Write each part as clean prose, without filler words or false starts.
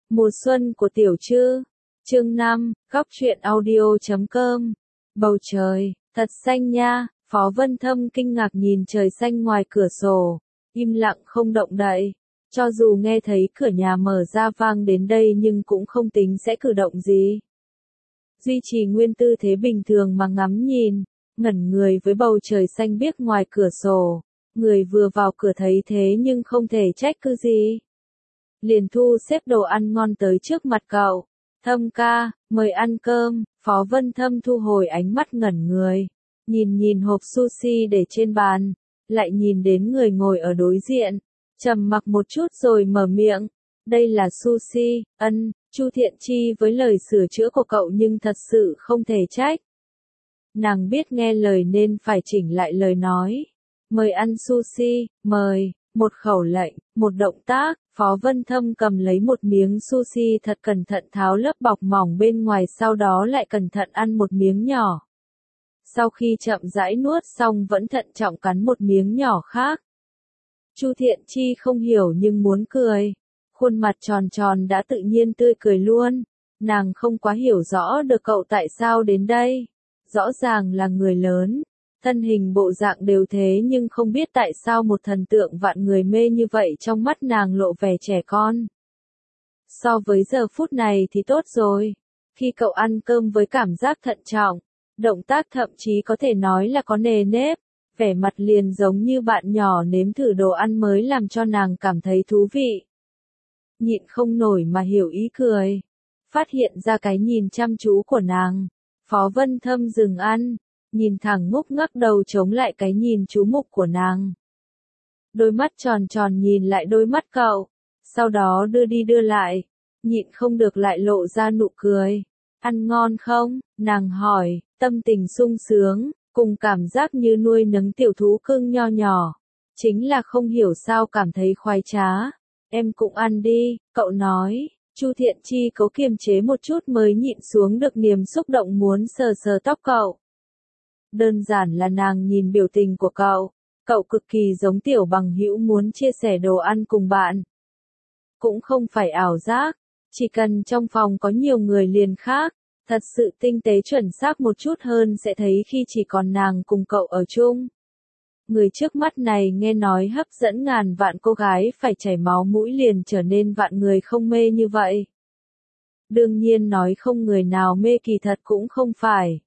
Mùa xuân của Tiểu Trư. Chương 5, góc truyện audio.com. Bầu trời, thật xanh nha, Phó Vân Thâm kinh ngạc nhìn trời xanh ngoài cửa sổ, im lặng không động đậy. Cho dù nghe thấy cửa nhà mở ra vang đến đây nhưng cũng không tính sẽ cử động gì. Duy trì nguyên tư thế bình thường mà ngắm nhìn, ngẩn người với bầu trời xanh biếc ngoài cửa sổ. Người vừa vào cửa thấy thế nhưng không thể trách cứ gì. Liền thu xếp đồ ăn ngon tới trước mặt cậu. Thâm ca, mời ăn cơm. Phó Vân Thâm thu hồi ánh mắt ngẩn người. Nhìn hộp sushi để trên bàn. Lại nhìn đến người ngồi ở đối diện. Trầm mặc một chút rồi mở miệng. Đây là sushi, Chu Thiện Chi với lời sửa chữa của cậu nhưng thật sự không thể trách. Nàng biết nghe lời nên phải chỉnh lại lời nói. Mời ăn sushi, mời. Một khẩu lệnh, một động tác, Phó Vân Thâm cầm lấy một miếng sushi thật cẩn thận tháo lớp bọc mỏng bên ngoài, sau đó lại cẩn thận ăn một miếng nhỏ. Sau khi chậm rãi nuốt xong vẫn thận trọng cắn một miếng nhỏ khác. Chu Thiện Chi không hiểu nhưng muốn cười. Khuôn mặt tròn tròn đã tự nhiên tươi cười luôn. Nàng không quá hiểu rõ được cậu tại sao đến đây. Rõ ràng là người lớn. Thân hình bộ dạng đều thế nhưng không biết tại sao một thần tượng vạn người mê như vậy trong mắt nàng lộ vẻ trẻ con. So với giờ phút này thì tốt rồi. Khi cậu ăn cơm với cảm giác thận trọng, động tác thậm chí có thể nói là có nề nếp, vẻ mặt liền giống như bạn nhỏ nếm thử đồ ăn mới làm cho nàng cảm thấy thú vị. Nhịn không nổi mà hiểu ý cười. Phát hiện ra cái nhìn chăm chú của nàng, Phó Vân Thâm dừng ăn. Nhìn thẳng ngốc ngắc đầu chống lại cái nhìn chú mục của nàng. Đôi mắt tròn tròn nhìn lại đôi mắt cậu, sau đó đưa đi đưa lại, nhịn không được lại lộ ra nụ cười. Ăn ngon không? Nàng hỏi, tâm tình sung sướng, cùng cảm giác như nuôi nấng tiểu thú cưng nho nhỏ. Chính là không hiểu sao cảm thấy khoái trá. Em cũng ăn đi, cậu nói. Chu Thiện Chi cố kiềm chế một chút mới nhịn xuống được niềm xúc động muốn sờ sờ tóc cậu. Đơn giản là nàng nhìn biểu tình của cậu cực kỳ giống tiểu bằng hữu muốn chia sẻ đồ ăn cùng bạn. Cũng không phải ảo giác, chỉ cần trong phòng có nhiều người liền khác, thật sự tinh tế chuẩn xác một chút hơn sẽ thấy khi chỉ còn nàng cùng cậu ở chung. Người trước mắt này nghe nói hấp dẫn ngàn vạn cô gái phải chảy máu mũi liền trở nên vạn người không mê như vậy. Đương nhiên nói không người nào mê kỳ thật cũng không phải.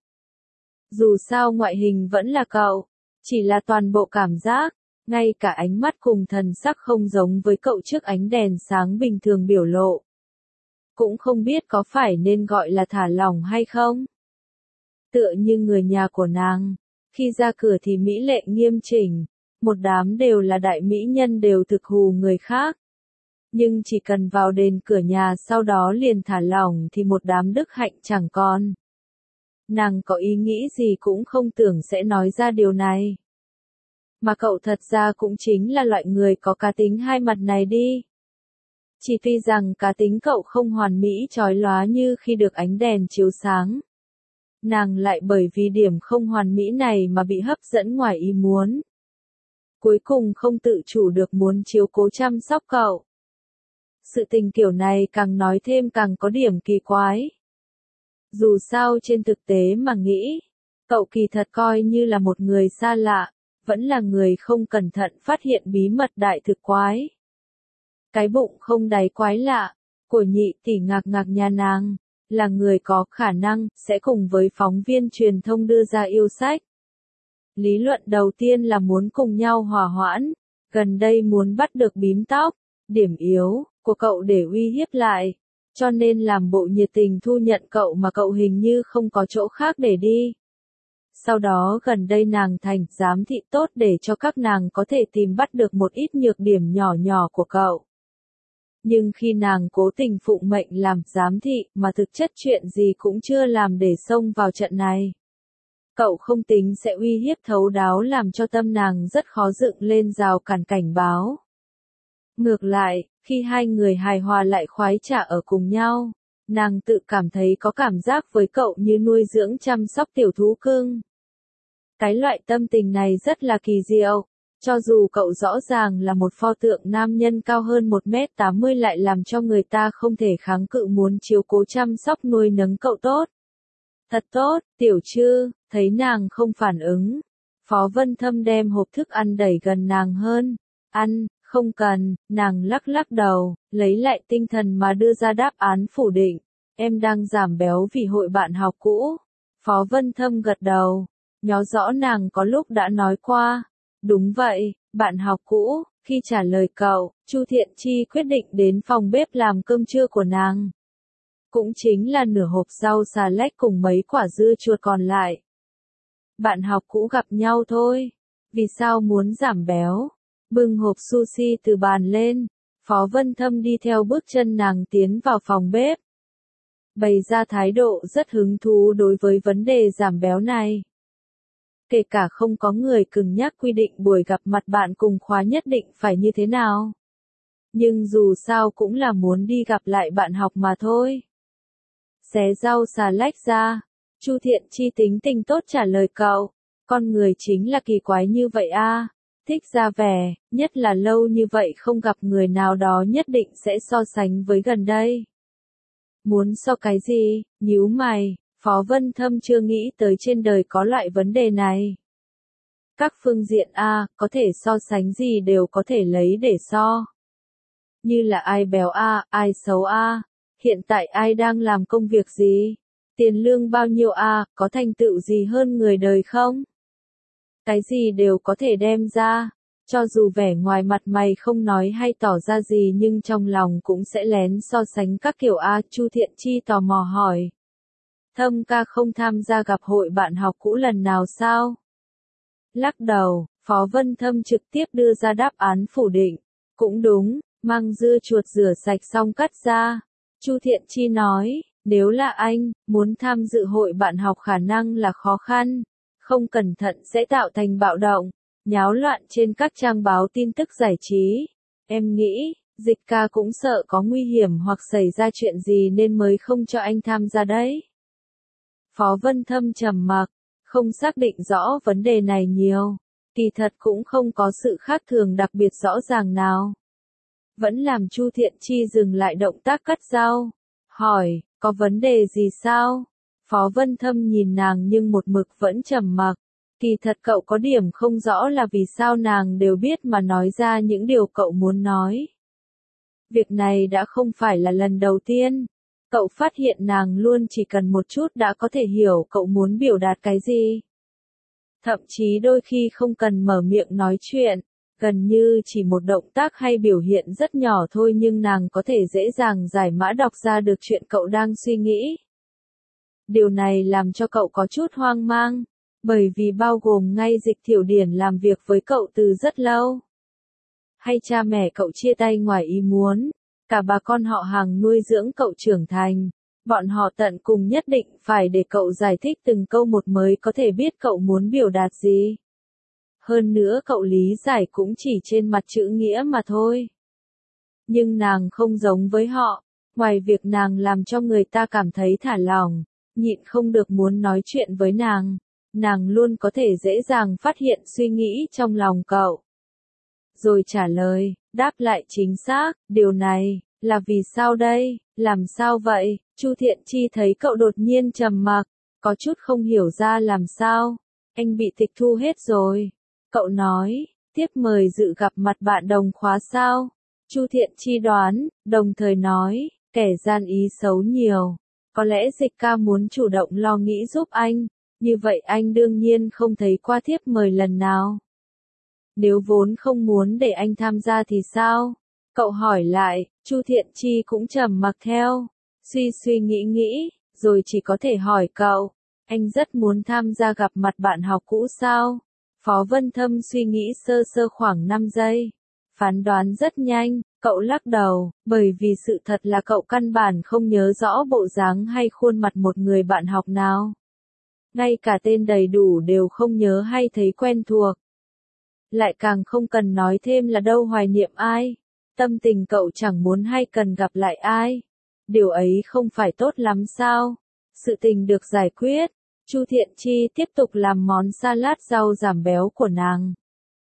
Dù sao ngoại hình vẫn là cậu, chỉ là toàn bộ cảm giác, ngay cả ánh mắt cùng thần sắc không giống với cậu trước ánh đèn sáng bình thường biểu lộ. Cũng không biết có phải nên gọi là thả lỏng hay không. Tựa như người nhà của nàng, khi ra cửa thì mỹ lệ nghiêm chỉnh, một đám đều là đại mỹ nhân đều thực hù người khác. Nhưng chỉ cần vào đền cửa nhà sau đó liền thả lỏng thì một đám đức hạnh chẳng còn. Nàng có ý nghĩ gì cũng không tưởng sẽ nói ra điều này. Mà cậu thật ra cũng chính là loại người có cá tính hai mặt này đi. Chỉ tuy rằng cá tính cậu không hoàn mỹ chói lóa như khi được ánh đèn chiếu sáng. Nàng lại bởi vì điểm không hoàn mỹ này mà bị hấp dẫn ngoài ý muốn. Cuối cùng không tự chủ được muốn chiếu cố chăm sóc cậu. Sự tình kiểu này càng nói thêm càng có điểm kỳ quái. Dù sao trên thực tế mà nghĩ, cậu kỳ thật coi như là một người xa lạ, vẫn là người không cẩn thận phát hiện bí mật đại thực quái. Cái bụng không đáy quái lạ, của nhị tỷ ngạc ngạc nhà nàng, là người có khả năng, sẽ cùng với phóng viên truyền thông đưa ra yêu sách. Lý luận đầu tiên là muốn cùng nhau hòa hoãn, gần đây muốn bắt được bím tóc, điểm yếu của cậu để uy hiếp lại. Cho nên làm bộ nhiệt tình thu nhận cậu mà cậu hình như không có chỗ khác để đi. Sau đó gần đây nàng thành giám thị tốt để cho các nàng có thể tìm bắt được một ít nhược điểm nhỏ nhỏ của cậu. Nhưng khi nàng cố tình phụng mệnh làm giám thị mà thực chất chuyện gì cũng chưa làm để xông vào trận này. Cậu không tính sẽ uy hiếp thấu đáo làm cho tâm nàng rất khó dựng lên rào cản cảnh báo. Ngược lại, khi hai người hài hòa lại khoái trá ở cùng nhau, nàng tự cảm thấy có cảm giác với cậu như nuôi dưỡng chăm sóc tiểu thú cưng. Cái loại tâm tình này rất là kỳ diệu, Cho dù cậu rõ ràng là một pho tượng nam nhân cao hơn 1m80 lại làm cho người ta không thể kháng cự muốn chiếu cố chăm sóc nuôi nấng cậu tốt. Thật tốt, Tiểu Trư, thấy nàng không phản ứng. Phó Vân Thâm đem hộp thức ăn đẩy gần nàng hơn. Ăn, không cần, nàng lắc lắc đầu, lấy lại tinh thần mà đưa ra đáp án phủ định. Em đang giảm béo vì hội bạn học cũ. Phó Vân Thâm gật đầu, nhớ rõ nàng có lúc đã nói qua. Đúng vậy, bạn học cũ. Khi trả lời cậu, Chu Thiện Chi quyết định đến phòng bếp làm cơm trưa của nàng. Cũng chính là nửa hộp rau xà lách cùng mấy quả dưa chuột còn lại. Bạn học cũ gặp nhau thôi. Vì sao muốn giảm béo? Bưng hộp sushi từ bàn lên. Phó Vân Thâm đi theo bước chân nàng tiến vào phòng bếp. Bày ra thái độ rất hứng thú đối với vấn đề giảm béo này. Kể cả không có người cứng nhắc quy định buổi gặp mặt bạn cùng khóa nhất định phải như thế nào. Nhưng dù sao cũng là muốn đi gặp lại bạn học mà thôi. Xé rau xà lách ra. Chu Thiện Chi tính tình tốt trả lời cậu. Con người chính là kỳ quái như vậy a, thích ra vẻ, nhất là lâu như vậy không gặp người nào đó nhất định sẽ so sánh với gần đây. Muốn so cái gì? Nhíu mày, Phó Vân Thâm chưa nghĩ tới trên đời có loại vấn đề này. Các phương diện a, có thể so sánh gì đều có thể lấy để so. Như là ai béo a, ai xấu a, hiện tại ai đang làm công việc gì, tiền lương bao nhiêu a, có thành tựu gì hơn người đời không? Cái gì đều có thể đem ra, cho dù vẻ ngoài mặt mày không nói hay tỏ ra gì nhưng trong lòng cũng sẽ lén so sánh các kiểu a. Chu Thiện Chi tò mò hỏi. Thâm ca không tham gia gặp hội bạn học cũ lần nào sao? Lắc đầu, Phó Vân Thâm trực tiếp đưa ra đáp án phủ định. Cũng đúng, mang dưa chuột rửa sạch xong cắt ra. Chu Thiện Chi nói, nếu là anh, muốn tham dự hội bạn học khả năng là khó khăn. Không cẩn thận sẽ tạo thành bạo động, nháo loạn trên các trang báo tin tức giải trí. Em nghĩ, Dịch ca cũng sợ có nguy hiểm hoặc xảy ra chuyện gì nên mới không cho anh tham gia đấy. Phó Vân Thâm trầm mặc, không xác định rõ vấn đề này nhiều. Kỳ thật cũng không có sự khác thường đặc biệt rõ ràng nào. Vẫn làm Chu Thiện Chi dừng lại động tác cắt rau. Hỏi, có vấn đề gì sao? Phó Vân Thâm nhìn nàng nhưng một mực vẫn trầm mặc. Kỳ thật cậu có điểm không rõ là vì sao nàng đều biết mà nói ra những điều cậu muốn nói. Việc này đã không phải là lần đầu tiên. Cậu phát hiện nàng luôn chỉ cần một chút đã có thể hiểu cậu muốn biểu đạt cái gì. Thậm chí đôi khi không cần mở miệng nói chuyện, gần như chỉ một động tác hay biểu hiện rất nhỏ thôi nhưng nàng có thể dễ dàng giải mã đọc ra được chuyện cậu đang suy nghĩ. Điều này làm cho cậu có chút hoang mang, bởi vì bao gồm ngay Dịch Thiểu Điển làm việc với cậu từ rất lâu. Hay cha mẹ cậu chia tay ngoài ý muốn, cả bà con họ hàng nuôi dưỡng cậu trưởng thành, bọn họ tận cùng nhất định phải để cậu giải thích từng câu một mới có thể biết cậu muốn biểu đạt gì. Hơn nữa cậu lý giải cũng chỉ trên mặt chữ nghĩa mà thôi. Nhưng nàng không giống với họ, ngoài việc nàng làm cho người ta cảm thấy thả lỏng, nhịn không được muốn nói chuyện với nàng luôn có thể dễ dàng phát hiện suy nghĩ trong lòng cậu. Rồi trả lời, đáp lại chính xác, điều này, là vì sao đây, làm sao vậy? Chu Thiện Chi thấy cậu đột nhiên trầm mặc, có chút không hiểu ra làm sao. Anh bị tịch thu hết rồi. Cậu nói, tiếp mời dự gặp mặt bạn đồng khóa sao? Chu Thiện Chi đoán, đồng thời nói, kẻ gian ý xấu nhiều. Có lẽ Dịch ca muốn chủ động lo nghĩ giúp anh, như vậy anh đương nhiên không thấy qua thiếp mời lần nào. Nếu vốn không muốn để anh tham gia thì sao? Cậu hỏi lại, Chu Thiện Chi cũng trầm mặc theo, suy nghĩ, rồi chỉ có thể hỏi cậu, anh rất muốn tham gia gặp mặt bạn học cũ sao? Phó Vân Thâm suy nghĩ sơ sơ khoảng 5 giây, phán đoán rất nhanh, cậu lắc đầu, bởi vì sự thật là cậu căn bản không nhớ rõ bộ dáng hay khuôn mặt một người bạn học nào. Ngay cả tên đầy đủ đều không nhớ hay thấy quen thuộc. Lại càng không cần nói thêm là đâu hoài niệm ai. Tâm tình cậu chẳng muốn hay cần gặp lại ai. Điều ấy không phải tốt lắm sao? Sự tình được giải quyết. Chu Thiện Chi tiếp tục làm món salad rau giảm béo của nàng.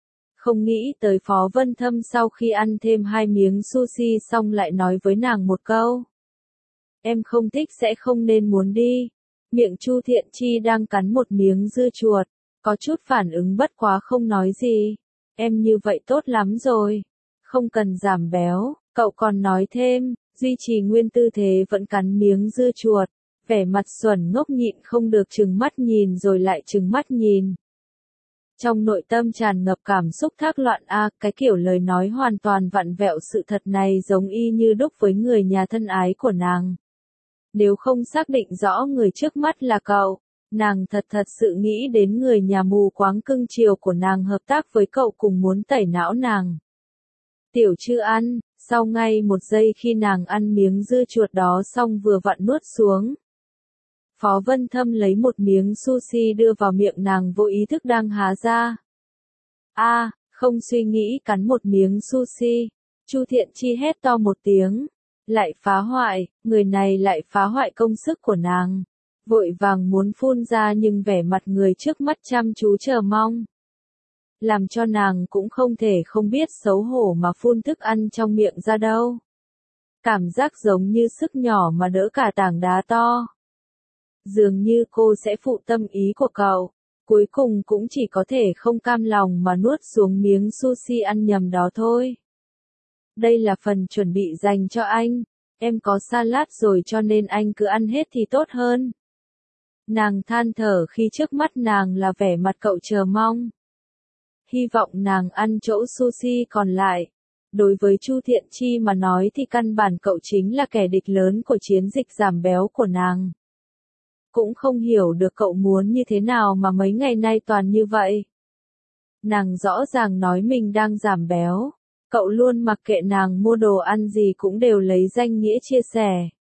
Không nghĩ tới Phó Vân Thâm sau khi ăn thêm 2 miếng sushi xong lại nói với nàng một câu. Em không thích sẽ không nên muốn đi. Miệng Chu Thiện Chi đang cắn một miếng dưa chuột, có chút phản ứng bất quá không nói gì. Em như vậy tốt lắm rồi. Không cần giảm béo, cậu còn nói thêm, duy trì nguyên tư thế vẫn cắn miếng dưa chuột. Vẻ mặt xuẩn ngốc nhịn không được trừng mắt nhìn rồi lại trừng mắt nhìn. Trong nội tâm tràn ngập cảm xúc thác loạn cái kiểu lời nói hoàn toàn vặn vẹo sự thật này giống y như đúc với người nhà thân ái của nàng. Nếu không xác định rõ người trước mắt là cậu, nàng thật sự nghĩ đến người nhà mù quáng cưng chiều của nàng hợp tác với cậu cùng muốn tẩy não nàng. Tiểu Trư ăn, sau ngay một giây khi nàng ăn miếng dưa chuột đó xong vừa vặn nuốt xuống. Phó Vân Thâm lấy một miếng sushi đưa vào miệng nàng vô ý thức đang há ra. Không suy nghĩ cắn một miếng sushi. Chu Thiện Chi hét to một tiếng. Lại phá hoại, người này lại phá hoại công sức của nàng. Vội vàng muốn phun ra nhưng vẻ mặt người trước mắt chăm chú chờ mong. Làm cho nàng cũng không thể không biết xấu hổ mà phun thức ăn trong miệng ra đâu. Cảm giác giống như sức nhỏ mà đỡ cả tảng đá to. Dường như cô sẽ phụ tâm ý của cậu, cuối cùng cũng chỉ có thể không cam lòng mà nuốt xuống miếng sushi ăn nhầm đó thôi. Đây là phần chuẩn bị dành cho anh, em có salad rồi cho nên anh cứ ăn hết thì tốt hơn. Nàng than thở khi trước mắt nàng là vẻ mặt cậu chờ mong. Hy vọng nàng ăn chỗ sushi còn lại. Đối với Chu Thiện Chi mà nói thì căn bản cậu chính là kẻ địch lớn của chiến dịch giảm béo của nàng. Cũng không hiểu được cậu muốn như thế nào mà mấy ngày nay toàn như vậy. Nàng rõ ràng nói mình đang giảm béo. Cậu luôn mặc kệ nàng mua đồ ăn gì cũng đều lấy danh nghĩa chia sẻ.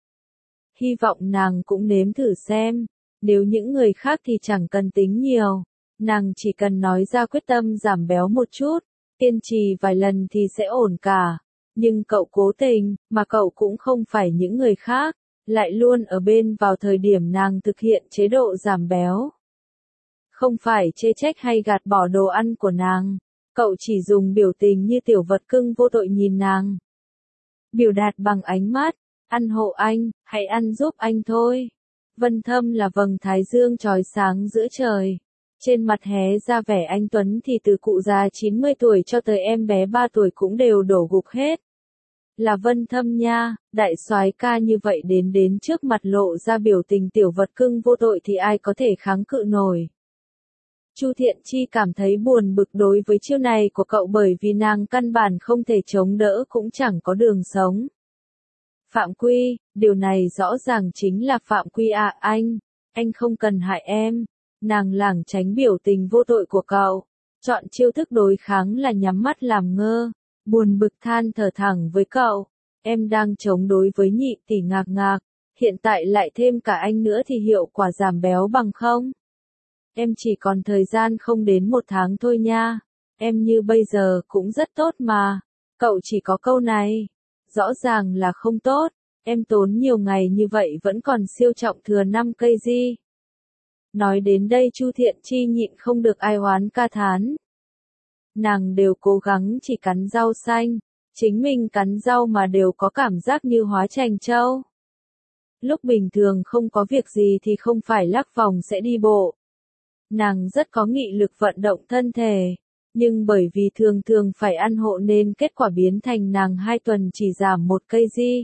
Hy vọng nàng cũng nếm thử xem. Nếu những người khác thì chẳng cần tính nhiều. Nàng chỉ cần nói ra quyết tâm giảm béo một chút. Kiên trì vài lần thì sẽ ổn cả. Nhưng cậu cố tình, mà cậu cũng không phải những người khác. Lại luôn ở bên vào thời điểm nàng thực hiện chế độ giảm béo. Không phải chê trách hay gạt bỏ đồ ăn của nàng. Cậu chỉ dùng biểu tình như tiểu vật cưng vô tội nhìn nàng. Biểu đạt bằng ánh mắt, ăn hộ anh, hãy ăn giúp anh thôi. Vân Thâm là vầng thái dương chói sáng giữa trời. Trên mặt hé ra vẻ anh tuấn thì từ cụ già 90 tuổi cho tới em bé 3 tuổi cũng đều đổ gục hết. Là Vân Thâm nha, đại soái ca như vậy đến trước mặt lộ ra biểu tình tiểu vật cưng vô tội thì ai có thể kháng cự nổi. Chu Thiện Chi cảm thấy buồn bực đối với chiêu này của cậu bởi vì nàng căn bản không thể chống đỡ cũng chẳng có đường sống. Phạm Quy, điều này rõ ràng chính là phạm quy anh không cần hại em. Nàng lảng tránh biểu tình vô tội của cậu, chọn chiêu thức đối kháng là nhắm mắt làm ngơ, buồn bực than thở thẳng với cậu. Em đang chống đối với nhị tỷ ngạc, hiện tại lại thêm cả anh nữa thì hiệu quả giảm béo bằng không? Em chỉ còn thời gian không đến 1 tháng thôi nha, em như bây giờ cũng rất tốt mà, cậu chỉ có câu này, rõ ràng là không tốt, em tốn nhiều ngày như vậy vẫn còn siêu trọng thừa 5 cây gì. Nói đến đây Chu Thiện Chi nhịn không được ai oán ca thán. Nàng đều cố gắng chỉ cắn rau xanh, chính mình cắn rau mà đều có cảm giác như hóa chành trâu. Lúc bình thường không có việc gì thì không phải lắc vòng sẽ đi bộ. Nàng rất có nghị lực vận động thân thể, nhưng bởi vì thường phải ăn hộ nên kết quả biến thành nàng 2 tuần chỉ giảm 1 cây gì.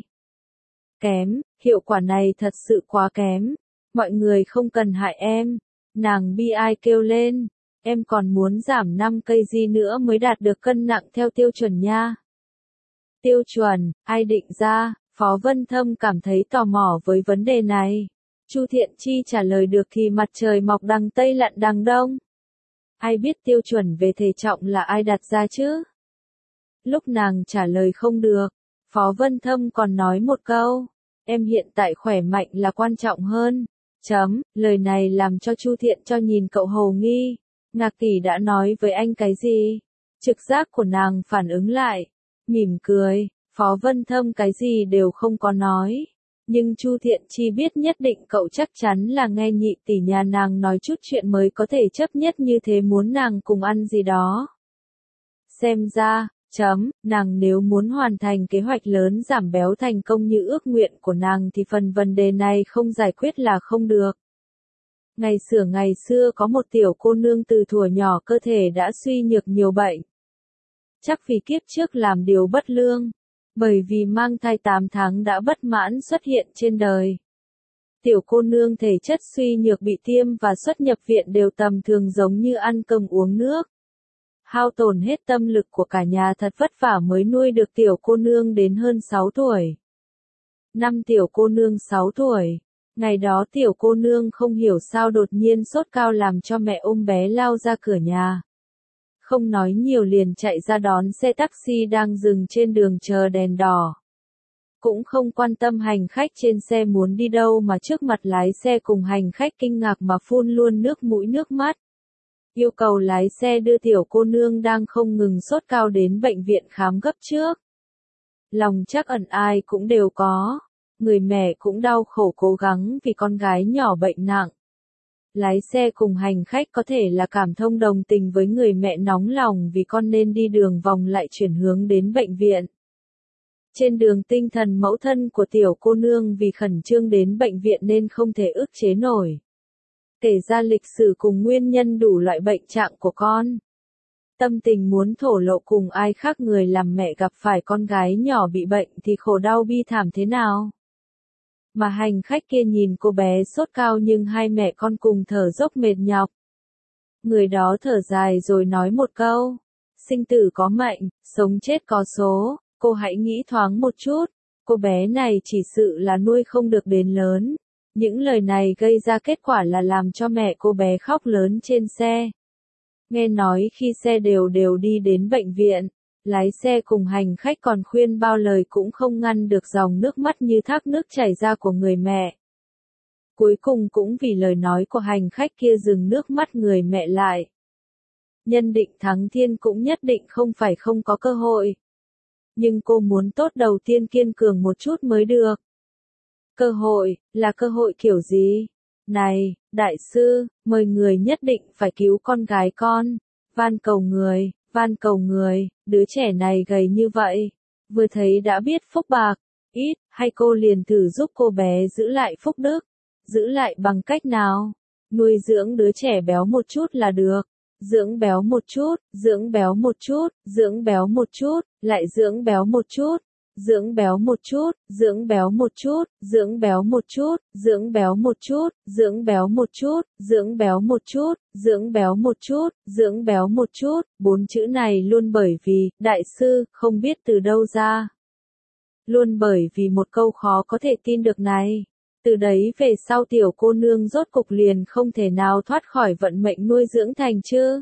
Kém, hiệu quả này thật sự quá kém. Mọi người không cần hại em. Nàng bi ai kêu lên. Em còn muốn giảm 5 cây gì nữa mới đạt được cân nặng theo tiêu chuẩn nha. Tiêu chuẩn, ai định ra? Phó Vân Thâm cảm thấy tò mò với vấn đề này. Chu Thiện Chi trả lời được thì mặt trời mọc đằng Tây lặn đằng Đông. Ai biết tiêu chuẩn về thể trọng là ai đặt ra chứ? Lúc nàng trả lời không được, Phó Vân Thâm còn nói một câu. Em hiện tại khỏe mạnh là quan trọng hơn. Lời này làm cho Chu Thiện cho nhìn cậu hồ nghi. Ngạc tỷ đã nói với anh cái gì? Trực giác của nàng phản ứng lại. Mỉm cười, Phó Vân Thâm cái gì đều không có nói. Nhưng Chu Thiện Chi biết nhất định cậu chắc chắn là nghe nhị tỷ nhà nàng nói chút chuyện mới có thể chấp nhất như thế muốn nàng cùng ăn gì đó. Xem ra, nàng nếu muốn hoàn thành kế hoạch lớn giảm béo thành công như ước nguyện của nàng thì phần vấn đề này không giải quyết là không được. Ngày xưa có một tiểu cô nương từ thuở nhỏ cơ thể đã suy nhược nhiều bệnh. Chắc vì kiếp trước làm điều bất lương, bởi vì mang thai 8 tháng đã bất mãn xuất hiện trên đời. Tiểu cô nương thể chất suy nhược bị tiêm và xuất nhập viện đều tầm thường giống như ăn cơm uống nước. Hao tổn hết tâm lực của cả nhà thật vất vả mới nuôi được tiểu cô nương đến hơn 6 tuổi. Năm tiểu cô nương 6 tuổi. Ngày đó tiểu cô nương không hiểu sao đột nhiên sốt cao làm cho mẹ ôm bé lao ra cửa nhà. Không nói nhiều liền chạy ra đón xe taxi đang dừng trên đường chờ đèn đỏ. Cũng không quan tâm hành khách trên xe muốn đi đâu mà trước mặt lái xe cùng hành khách kinh ngạc mà phun luôn nước mũi nước mắt. Yêu cầu lái xe đưa tiểu cô nương đang không ngừng sốt cao đến bệnh viện khám gấp trước. Lòng trắc ẩn ai cũng đều có. Người mẹ cũng đau khổ cố gắng vì con gái nhỏ bệnh nặng. Lái xe cùng hành khách có thể là cảm thông đồng tình với người mẹ nóng lòng vì con nên đi đường vòng lại chuyển hướng đến bệnh viện. Trên đường tinh thần mẫu thân của tiểu cô nương vì khẩn trương đến bệnh viện nên không thể ức chế nổi. Kể ra lịch sử cùng nguyên nhân đủ loại bệnh trạng của con. Tâm tình muốn thổ lộ cùng ai khác người làm mẹ gặp phải con gái nhỏ bị bệnh thì khổ đau bi thảm thế nào. Mà hành khách kia nhìn cô bé sốt cao nhưng hai mẹ con cùng thở dốc mệt nhọc. Người đó thở dài rồi nói một câu. Sinh tử có mệnh, sống chết có số, cô hãy nghĩ thoáng một chút. Cô bé này chỉ sự là nuôi không được đến lớn. Những lời này gây ra kết quả là làm cho mẹ cô bé khóc lớn trên xe. Nghe nói khi xe đều đi đến bệnh viện, lái xe cùng hành khách còn khuyên bao lời cũng không ngăn được dòng nước mắt như thác nước chảy ra của người mẹ. Cuối cùng cũng vì lời nói của hành khách kia dừng nước mắt người mẹ lại. Nhân định thắng thiên cũng nhất định không phải không có cơ hội. Nhưng cô muốn tốt đầu tiên kiên cường một chút mới được. Cơ hội, là cơ hội kiểu gì? Này, đại sư, mời người nhất định phải cứu con gái con. Van cầu người, đứa trẻ này gầy như vậy. Vừa thấy đã biết phúc bạc, ít, hay cô liền thử giúp cô bé giữ lại phúc đức. Giữ lại bằng cách nào? Nuôi dưỡng đứa trẻ béo một chút là được. Dưỡng béo một chút, dưỡng béo một chút, dưỡng béo một chút, lại dưỡng béo một chút. Dưỡng béo một chút, dưỡng béo một chút, dưỡng béo một chút, dưỡng béo một chút, dưỡng béo một chút, dưỡng béo một chút, dưỡng béo một chút, dưỡng béo một chút, 4 chữ này luôn bởi vì, đại sư, không biết từ đâu ra. Luôn bởi vì một câu khó có thể tin được này. Từ đấy về sau tiểu cô nương rốt cục liền không thể nào thoát khỏi vận mệnh nuôi dưỡng thành chứ.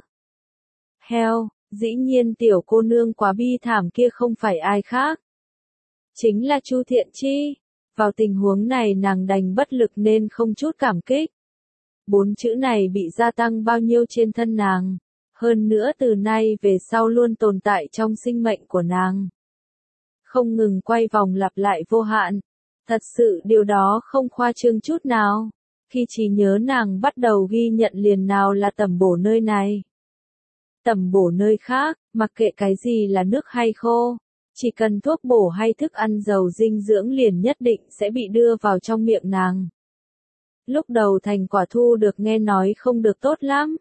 Heo, dĩ nhiên tiểu cô nương quá bi thảm kia không phải ai khác. Chính là Chu Thiện Chi. Vào tình huống này nàng đành bất lực nên không chút cảm kích. 4 chữ này bị gia tăng bao nhiêu trên thân nàng. Hơn nữa từ nay về sau luôn tồn tại trong sinh mệnh của nàng. Không ngừng quay vòng lặp lại vô hạn. Thật sự điều đó không khoa trương chút nào. Khi trí nhớ nàng bắt đầu ghi nhận liền nào là tẩm bổ nơi này. Tẩm bổ nơi khác, mặc kệ cái gì là nước hay khô. Chỉ cần thuốc bổ hay thức ăn giàu dinh dưỡng liền nhất định sẽ bị đưa vào trong miệng nàng. Lúc đầu thành quả thu được nghe nói không được tốt lắm.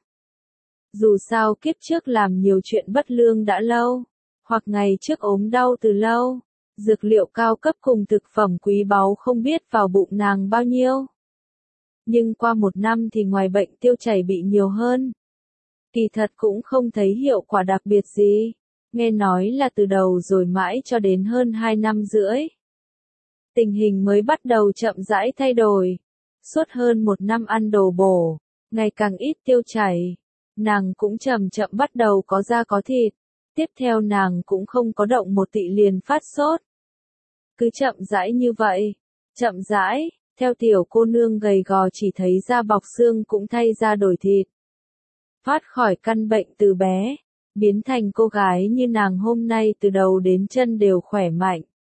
Dù sao kiếp trước làm nhiều chuyện bất lương đã lâu, hoặc ngày trước ốm đau từ lâu, dược liệu cao cấp cùng thực phẩm quý báu không biết vào bụng nàng bao nhiêu. Nhưng qua 1 năm thì ngoài bệnh tiêu chảy bị nhiều hơn. Kỳ thật cũng không thấy hiệu quả đặc biệt gì. Nghe nói là từ đầu rồi mãi cho đến hơn 2 năm rưỡi. Tình hình mới bắt đầu chậm rãi thay đổi. Suốt hơn 1 năm ăn đồ bổ, ngày càng ít tiêu chảy. Nàng cũng chậm chậm bắt đầu có da có thịt. Tiếp theo nàng cũng không có động một tị liền phát sốt. Cứ chậm rãi như vậy. Chậm rãi, theo tiểu cô nương gầy gò chỉ thấy da bọc xương cũng thay da đổi thịt. Thoát khỏi căn bệnh từ bé. Biến thành cô gái như nàng hôm nay từ đầu đến chân đều khỏe mạnh.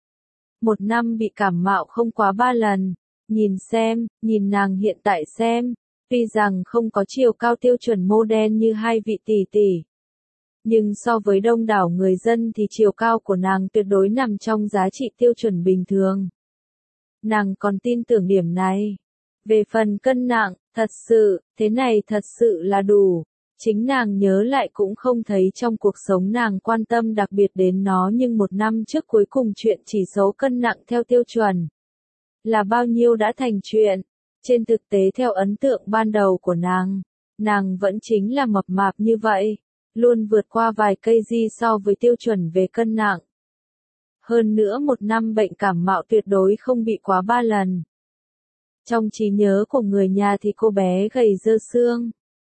1 năm bị cảm mạo không quá 3 lần. Nhìn nàng hiện tại xem. Tuy rằng không có chiều cao tiêu chuẩn model như hai vị tỷ tỷ. Nhưng so với đông đảo người dân thì chiều cao của nàng tuyệt đối nằm trong giá trị tiêu chuẩn bình thường. Nàng còn tin tưởng điểm này. Về phần cân nặng, thật sự, thế này thật sự là đủ. Chính nàng nhớ lại cũng không thấy trong cuộc sống nàng quan tâm đặc biệt đến nó, nhưng một năm trước cuối cùng chuyện chỉ số cân nặng theo tiêu chuẩn là bao nhiêu đã thành chuyện. Trên thực tế theo ấn tượng ban đầu của nàng vẫn chính là mập mạp như vậy, luôn vượt qua vài kg so với tiêu chuẩn về cân nặng. Hơn nữa một năm bệnh cảm mạo tuyệt đối không bị quá 3 lần. Trong trí nhớ của người nhà thì cô bé gầy dơ xương.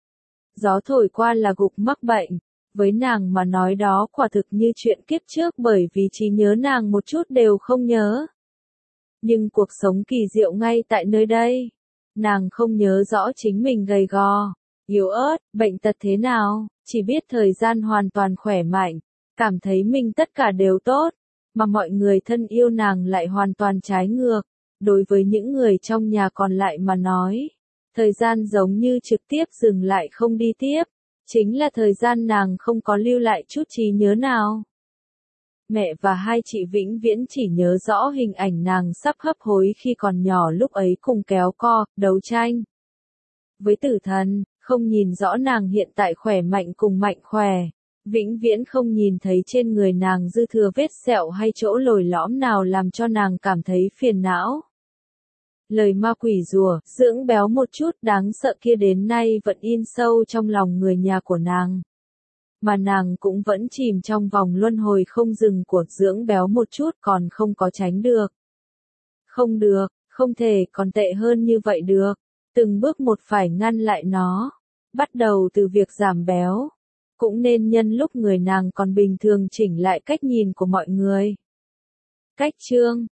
Gió thổi qua là gục mắc bệnh. Với nàng mà nói đó quả thực như chuyện kiếp trước, bởi vì trí nhớ nàng một chút đều không nhớ. Nhưng cuộc sống kỳ diệu ngay tại nơi đây. Nàng không nhớ rõ chính mình gầy gò, yếu ớt, bệnh tật thế nào, chỉ biết thời gian hoàn toàn khỏe mạnh, cảm thấy mình tất cả đều tốt, mà mọi người thân yêu nàng lại hoàn toàn trái ngược. Đối với những người trong nhà còn lại mà nói, thời gian giống như trực tiếp dừng lại không đi tiếp, chính là thời gian nàng không có lưu lại chút trí nhớ nào. Mẹ và hai chị vĩnh viễn chỉ nhớ rõ hình ảnh nàng sắp hấp hối khi còn nhỏ, lúc ấy cùng kéo co, đấu tranh với tử thần, không nhìn rõ nàng hiện tại khỏe mạnh cùng mạnh khỏe. Vĩnh viễn không nhìn thấy trên người nàng dư thừa vết sẹo hay chỗ lồi lõm nào làm cho nàng cảm thấy phiền não. Lời ma quỷ rùa, dưỡng béo một chút đáng sợ kia đến nay vẫn in sâu trong lòng người nhà của nàng. Mà nàng cũng vẫn chìm trong vòng luân hồi không dừng của dưỡng béo một chút, còn không có tránh được. Không được, không thể còn tệ hơn như vậy được. Từng bước một phải ngăn lại nó. Bắt đầu từ việc giảm béo. Cũng nên nhân lúc người nàng còn bình thường chỉnh lại cách nhìn của mọi người. Cách chương